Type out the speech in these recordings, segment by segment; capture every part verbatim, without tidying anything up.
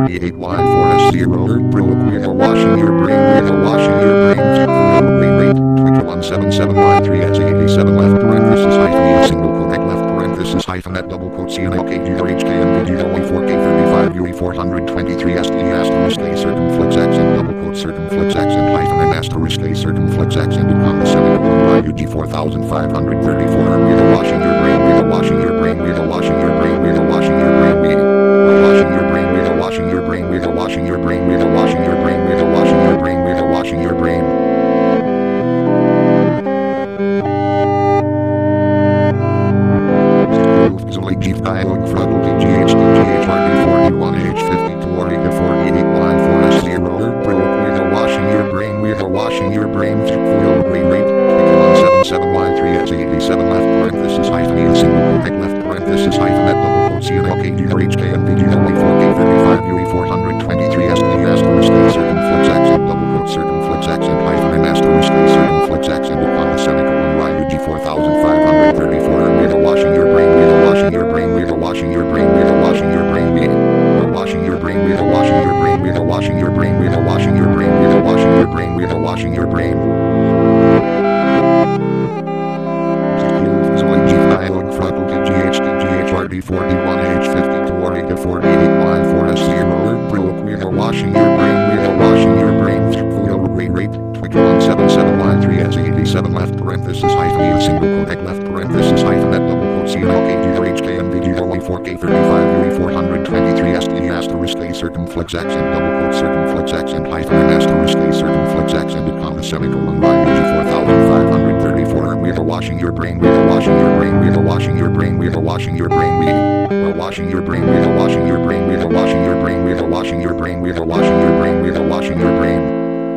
forty-eight Y four S zero. Broke, we are washing your brain, we are washing your brain. Wait, wait, Twitter one seven seven Y three S eighty-seven left parenthesis hyphen E single codec left parenthesis hyphen at double quote C N L K G R H K M V G L A four K thirty-five U E four twenty-three S T E asterisk A circumflex accent double quote circumflex accent hyphen N asterisk A circumflex accent comma semicolon Y U G four thousand five hundred thirty-four. We are washing your brain, we are washing your brain, we are washing your brain, we are washing your brain, we are washing your brain, we are washing your brain, we are washing your brain, we are washing your brain, we are washing your brain, we are washing your brain. G dialogue frontal G H D G H R D forty-one H fifty-two Origa forty-eight Y four S zero. Broke, we are washing your brain, we are washing your brain. Fuel rate rate one seven seven Y three S eighty-seven left parenthesis hyphen E single codec left parenthesis hyphen at double quote C N L K G R H K M V G L A four K thirty-five U E four twenty-three S T E asterisk A circumflex accent double quote circumflex accent hyphen N asterisk A circumflex accent comma semicolon Y U G four thousand five hundred thirty-four. We are washing your brain, we are washing your brain, we are washing your brain, we are washing your brain, we are washing your brain, we are washing your brain, we are washing your brain, we are washing your brain, we are washing your brain, we are washing your brain. G dialogue frontal G H D G H R D forty-one H fifty-two Origa forty-eight Y four S zero. Broke, we are washing your brain, we are washing your brain. Fuel rate rate Twitter one seven seven Y three S eighty-seven left parenthesis hyphen E single codec left parenthesis hyphen at double quote C N L K G R H K M V G L A four K thirty-five U E four twenty-three S T E asterisk A circumflex accent double quote circumflex accent hyphen N asterisk A circumflex accent comma semicolon Y U G four thousand five hundred thirty-four. We are washing your brain, we are washing your brain, we are washing your brain, we are washing your brain, we are washing your brain, we are washing your brain, we are washing your brain, we are washing your brain, we are washing your brain, we are washing your brain.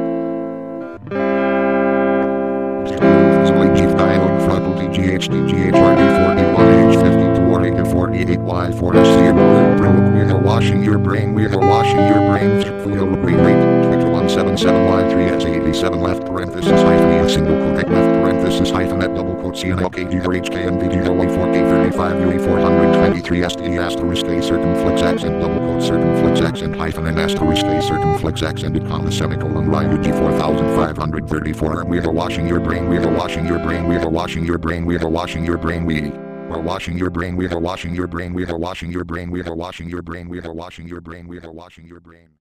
G dialogue frontal G H D G H R D forty-one H fifty-two Origa forty-eight Y four S zero. Broke, we are washing your brain, we are washing your brain. Fuel rate rate Twitter one seven seven Y three S eighty-seven left parenthesis hyphen E single codec left parenthesis hyphen at double quote C N L K G R H K M V G L A four K thirty-five U E four twenty-three S T E asterisk A circumflex accent double quote circumflex accent hyphen N asterisk A circumflex accent comma semicolon Y U G four thousand five hundred thirty-four. We are washing your brain, we are washing your brain, we are washing your brain, we are washing your brain, we are washing your brain, we are washing your brain, we are washing your brain, we are washing your brain, we are washing your brain, we are washing your brain.